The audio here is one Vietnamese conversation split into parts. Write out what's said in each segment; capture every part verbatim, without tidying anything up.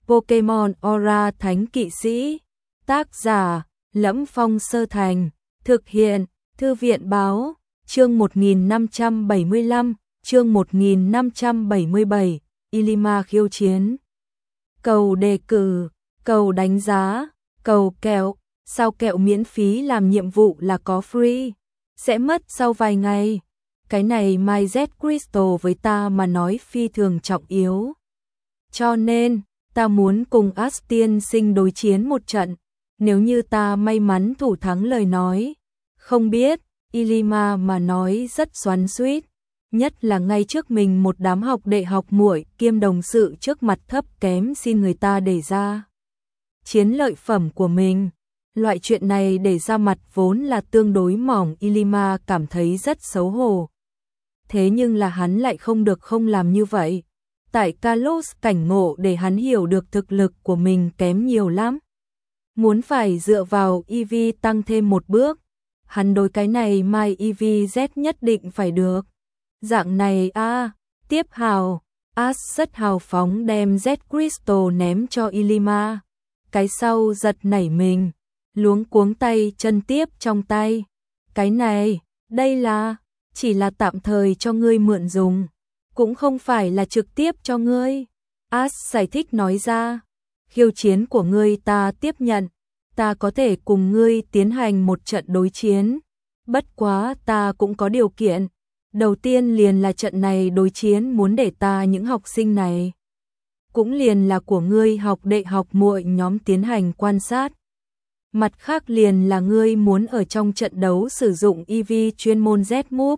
Pokemon Aura Thánh Kỵ Sĩ. Tác giả: Lẫm Phong Sơ Thành. Thực hiện: Thư viện báo. Chương một nghìn năm trăm bảy mươi lăm, chương một nghìn năm trăm bảy mươi bảy, Ilima khiêu chiến. Cầu đề cử, cầu đánh giá, cầu kẹo, sao kẹo miễn phí làm nhiệm vụ là có free, sẽ mất sau vài ngày. Cái này My Z Crystal với ta mà nói phi thường trọng yếu. Cho nên, ta muốn cùng As tiên sinh đối chiến một trận, nếu như ta may mắn thủ thắng lời nói. Không biết, Ilima mà nói rất xoắn xuýt, nhất là ngay trước mình một đám học đệ học muội kiêm đồng sự trước mặt thấp kém xin người ta để ra chiến lợi phẩm của mình. Loại chuyện này để ra mặt vốn là tương đối mỏng, Ilima cảm thấy rất xấu hổ. Thế nhưng là hắn lại không được không làm như vậy. Tại Kalos cảnh ngộ để hắn hiểu được thực lực của mình kém nhiều lắm. Muốn phải dựa vào e vê tăng thêm một bước. Hắn đối cái này My e vê Z nhất định phải được. Dạng này a à, tiếp hào, As rất hào phóng đem Z Crystal ném cho Ilima. Cái sau giật nảy mình, luống cuống tay chân tiếp trong tay. Cái này, đây là, chỉ là tạm thời cho ngươi mượn dùng, cũng không phải là trực tiếp cho ngươi. As giải thích nói ra, khiêu chiến của ngươi ta tiếp nhận, ta có thể cùng ngươi tiến hành một trận đối chiến. Bất quá ta cũng có điều kiện. Đầu tiên liền là trận này đối chiến muốn để ta những học sinh này, cũng liền là của ngươi học đệ học muội nhóm tiến hành quan sát. Mặt khác liền là ngươi muốn ở trong trận đấu sử dụng e vê chuyên môn Z-Move.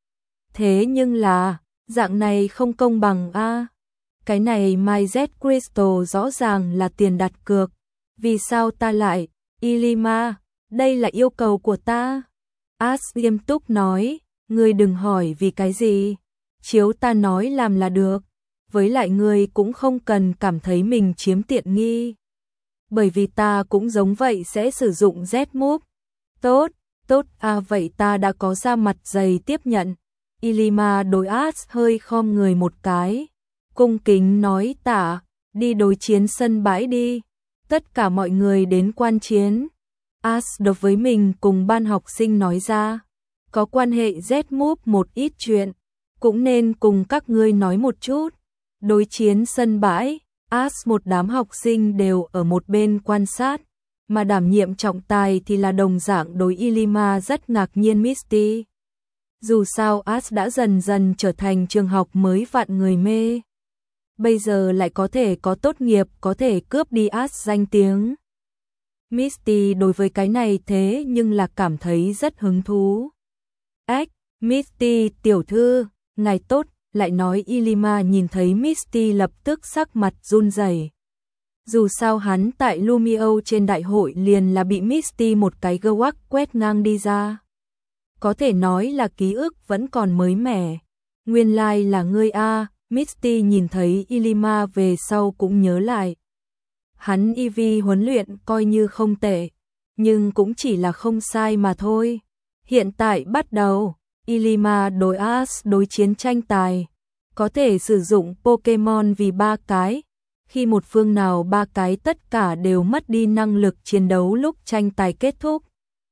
Thế nhưng là, dạng này không công bằng a. À. Cái này My Z Crystal rõ ràng là tiền đặt cược. Vì sao ta lại, Ilima, đây là yêu cầu của ta. As nghiêm túc nói, ngươi đừng hỏi vì cái gì, chiếu ta nói làm là được. Với lại ngươi cũng không cần cảm thấy mình chiếm tiện nghi. Bởi vì ta cũng giống vậy sẽ sử dụng Z-Move. Tốt, tốt à, vậy ta đã có ra mặt dày tiếp nhận. Ilima đối As hơi khom người một cái, cung kính nói tạ, đi đối chiến sân bãi đi. Tất cả mọi người đến quan chiến. As đối với mình cùng ban học sinh nói ra, có quan hệ Z-Move một ít chuyện, cũng nên cùng các ngươi nói một chút. Đối chiến sân bãi, As một đám học sinh đều ở một bên quan sát, mà đảm nhiệm trọng tài thì là đồng dạng đối Ilima rất ngạc nhiên Misty. Dù sao As đã dần dần trở thành trường học mới vạn người mê. Bây giờ lại có thể có tốt nghiệp, có thể cướp đi As danh tiếng. Misty đối với cái này thế nhưng là cảm thấy rất hứng thú. Ách, Misty tiểu thư, ngài tốt, lại nói. Ilima nhìn thấy Misty lập tức sắc mặt run rẩy. Dù sao hắn tại Lumio trên đại hội liền là bị Misty một cái gawak quét ngang đi ra. Có thể nói là ký ức vẫn còn mới mẻ. Nguyên lai like là ngươi a. Misty nhìn thấy Ilima về sau cũng nhớ lại. Hắn e vê huấn luyện coi như không tệ, nhưng cũng chỉ là không sai mà thôi. Hiện tại bắt đầu, Ilima đối As đối chiến tranh tài, có thể sử dụng Pokemon vì ba cái. Khi một phương nào ba cái tất cả đều mất đi năng lực chiến đấu lúc tranh tài kết thúc.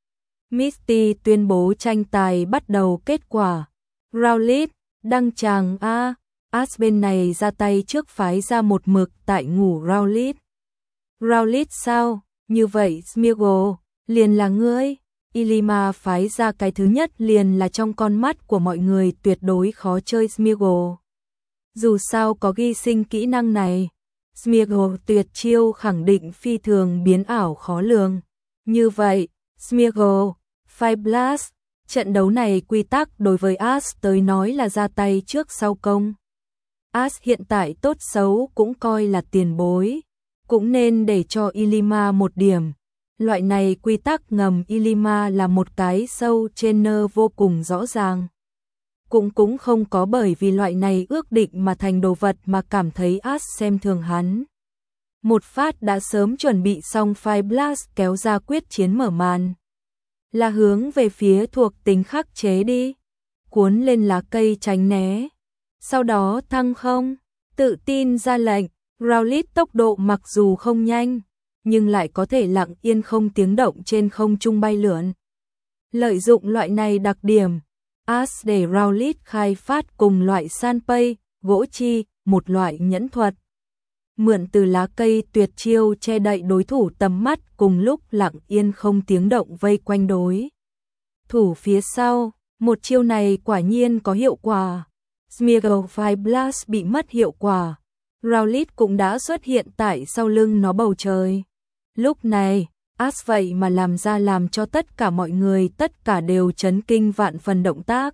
Misty tuyên bố tranh tài bắt đầu kết quả. Rowlet, đăng tràng a. As bên này ra tay trước phái ra một mực tại ngủ Rowlet. Rowlet sao? Như vậy Smeargle, liền là ngươi. Ilima phái ra cái thứ nhất liền là trong con mắt của mọi người tuyệt đối khó chơi Smeargle. Dù sao có ghi sinh kỹ năng này, Smeargle tuyệt chiêu khẳng định phi thường biến ảo khó lường. Như vậy, Smeargle, Fire Blast, trận đấu này quy tắc đối với As tới nói là ra tay trước sau công. As hiện tại tốt xấu cũng coi là tiền bối, cũng nên để cho Ilima một điểm. Loại này quy tắc ngầm Ilima là một cái sâu trainer vô cùng rõ ràng. Cũng cũng không có bởi vì loại này ước định mà thành đồ vật mà cảm thấy As xem thường hắn. Một phát đã sớm chuẩn bị xong Fire Blast kéo ra quyết chiến mở màn. Là hướng về phía thuộc tính khắc chế đi. Cuốn lên lá cây tránh né. Sau đó thăng không, tự tin ra lệnh, Rowlet tốc độ mặc dù không nhanh, nhưng lại có thể lặng yên không tiếng động trên không trung bay lượn. Lợi dụng loại này đặc điểm, Ash để Rowlet khai phát cùng loại Sanpei, gỗ chi, một loại nhẫn thuật. Mượn từ lá cây tuyệt chiêu che đậy đối thủ tầm mắt cùng lúc lặng yên không tiếng động vây quanh đối thủ phía sau. Một chiêu này quả nhiên có hiệu quả. Smeagol Blast bị mất hiệu quả. Rowlet cũng đã xuất hiện tại sau lưng nó bầu trời. Lúc này, Ash vậy mà làm ra làm cho tất cả mọi người tất cả đều chấn kinh vạn phần động tác.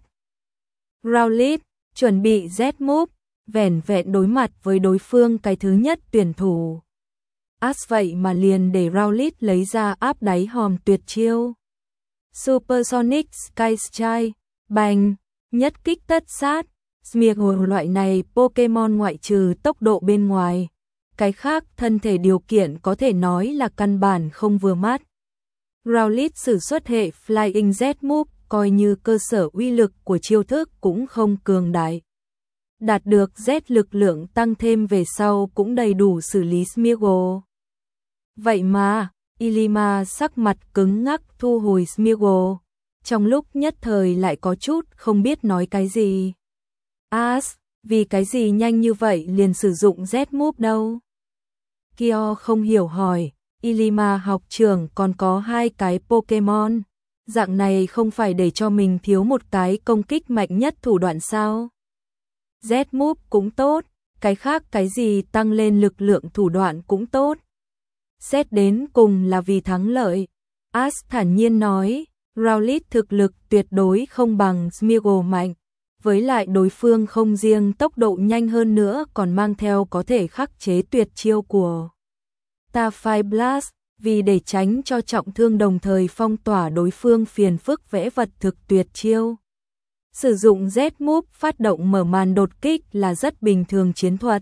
Rowlet chuẩn bị Z-move, vẻn vẹn đối mặt với đối phương cái thứ nhất tuyển thủ. Ash vậy mà liền để Rowlet lấy ra áp đáy hòm tuyệt chiêu. Supersonic Sky Strike, bành, nhất kích tất sát. Smeagol loại này Pokemon ngoại trừ tốc độ bên ngoài, cái khác thân thể điều kiện có thể nói là căn bản không vừa mắt. Rowlet sử xuất hệ Flying Z-move coi như cơ sở uy lực của chiêu thức cũng không cường đại. Đạt được Z lực lượng tăng thêm về sau cũng đầy đủ xử lý Smeagol. Vậy mà, Ilima sắc mặt cứng ngắc thu hồi Smeagol, trong lúc nhất thời lại có chút không biết nói cái gì. Ash, vì cái gì nhanh như vậy liền sử dụng Z-move đâu? Kyo không hiểu hỏi, Ilima học trường còn có hai cái Pokemon, dạng này không phải để cho mình thiếu một cái công kích mạnh nhất thủ đoạn sao? Z-move cũng tốt, cái khác cái gì tăng lên lực lượng thủ đoạn cũng tốt. Xét đến cùng là vì thắng lợi. Ash thản nhiên nói, Rowlet thực lực tuyệt đối không bằng Smeagol mạnh. Với lại đối phương không riêng tốc độ nhanh hơn nữa còn mang theo có thể khắc chế tuyệt chiêu của Starfire Blast, vì để tránh cho trọng thương đồng thời phong tỏa đối phương phiền phức vẽ vật thực tuyệt chiêu. Sử dụng Z-move phát động mở màn đột kích là rất bình thường chiến thuật.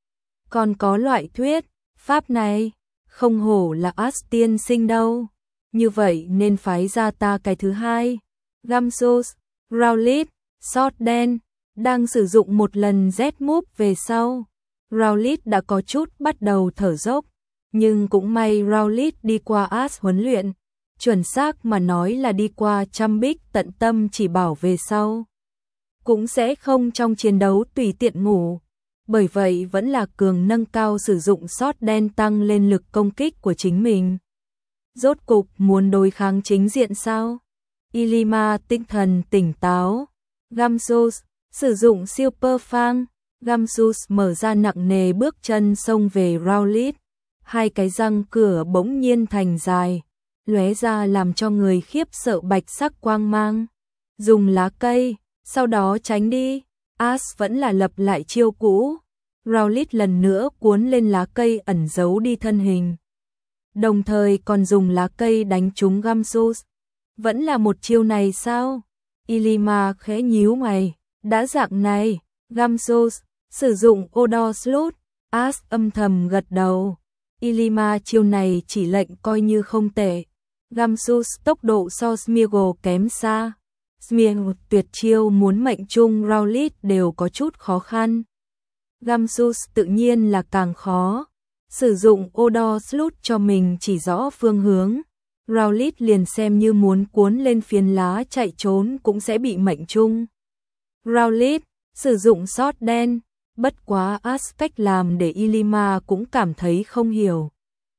Còn có loại thuyết, pháp này, không hổ là Ash tiên sinh đâu. Như vậy nên phái ra ta cái thứ hai. Gamsus, Rowlet, Sốt đen, đang sử dụng một lần Z-move về sau. Rowlet đã có chút bắt đầu thở dốc, nhưng cũng may Rowlet đi qua Ash huấn luyện, chuẩn xác mà nói là đi qua trăm bích tận tâm chỉ bảo về sau. Cũng sẽ không trong chiến đấu tùy tiện ngủ, bởi vậy vẫn là cường nâng cao sử dụng Sốt đen tăng lên lực công kích của chính mình. Rốt cục muốn đối kháng chính diện sao? Ilima tinh thần tỉnh táo. Gamsus, sử dụng Super Fang, Gamsus mở ra nặng nề bước chân xông về Rowlet. Hai cái răng cửa bỗng nhiên thành dài, lóe ra làm cho người khiếp sợ bạch sắc quang mang. Dùng lá cây, sau đó tránh đi. Ash vẫn là lập lại chiêu cũ. Rowlet lần nữa cuốn lên lá cây ẩn giấu đi thân hình. Đồng thời còn dùng lá cây đánh trúng Gamsus. Vẫn là một chiêu này sao? Ilima khẽ nhíu mày, đã dạng này, Gamsus, sử dụng Odor Slot, Ash âm thầm gật đầu. Ilima chiêu này chỉ lệnh coi như không tệ. Gamsus tốc độ so Smeagol kém xa. Smeagol tuyệt chiêu muốn mệnh trung Rowlet đều có chút khó khăn. Gamsus tự nhiên là càng khó. Sử dụng Odor Slot cho mình chỉ rõ phương hướng. Rowlet liền xem như muốn cuốn lên phiến lá chạy trốn cũng sẽ bị mệnh trung. Rowlet sử dụng Sốt đen, bất quá Ash cách làm để Ilima cũng cảm thấy không hiểu.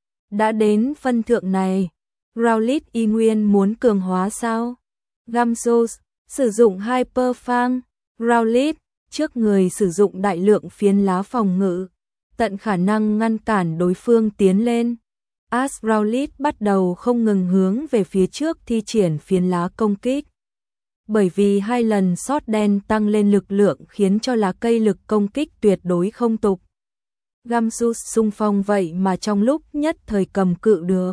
Đã đến phân thượng này, Rowlet y nguyên muốn cường hóa sao? Gamsus sử dụng Hyper Fang, Rowlet trước người sử dụng đại lượng phiến lá phòng ngự, tận khả năng ngăn cản đối phương tiến lên. Ash Rowlet bắt đầu không ngừng hướng về phía trước thi triển phiến lá công kích. Bởi vì hai lần Sốt đen tăng lên lực lượng khiến cho lá cây lực công kích tuyệt đối không tục. Gamsus xung phong vậy mà trong lúc nhất thời cầm cự được.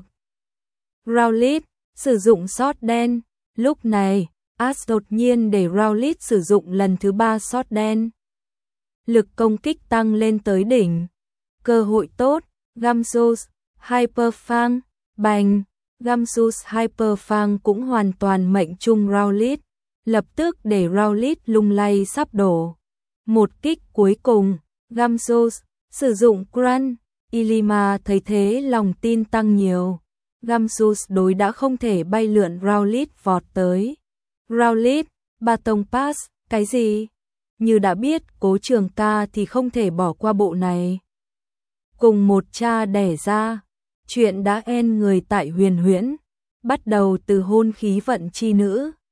Rowlet sử dụng Sốt đen, lúc này Ash đột nhiên để Rowlet sử dụng lần thứ ba Sốt đen. Lực công kích tăng lên tới đỉnh. Cơ hội tốt, Gamsus Hyper Fang, bành, Gamsus Hyper Fang cũng hoàn toàn mệnh trung Rowlet, lập tức để Rowlet lung lay sắp đổ. Một kích cuối cùng, Gamsus Sử dụng Gran, Ilima thấy thế lòng tin tăng nhiều. Gamsus đối đã không thể bay lượn Rowlet vọt tới. Rowlet, Baton Pass, cái gì? Như đã biết Cố Trường Ca thì không thể bỏ qua bộ này. Cùng một cha đẻ ra, chuyện đã en người tại Huyền Huyễn, bắt đầu từ hôn khí vận chi nữ.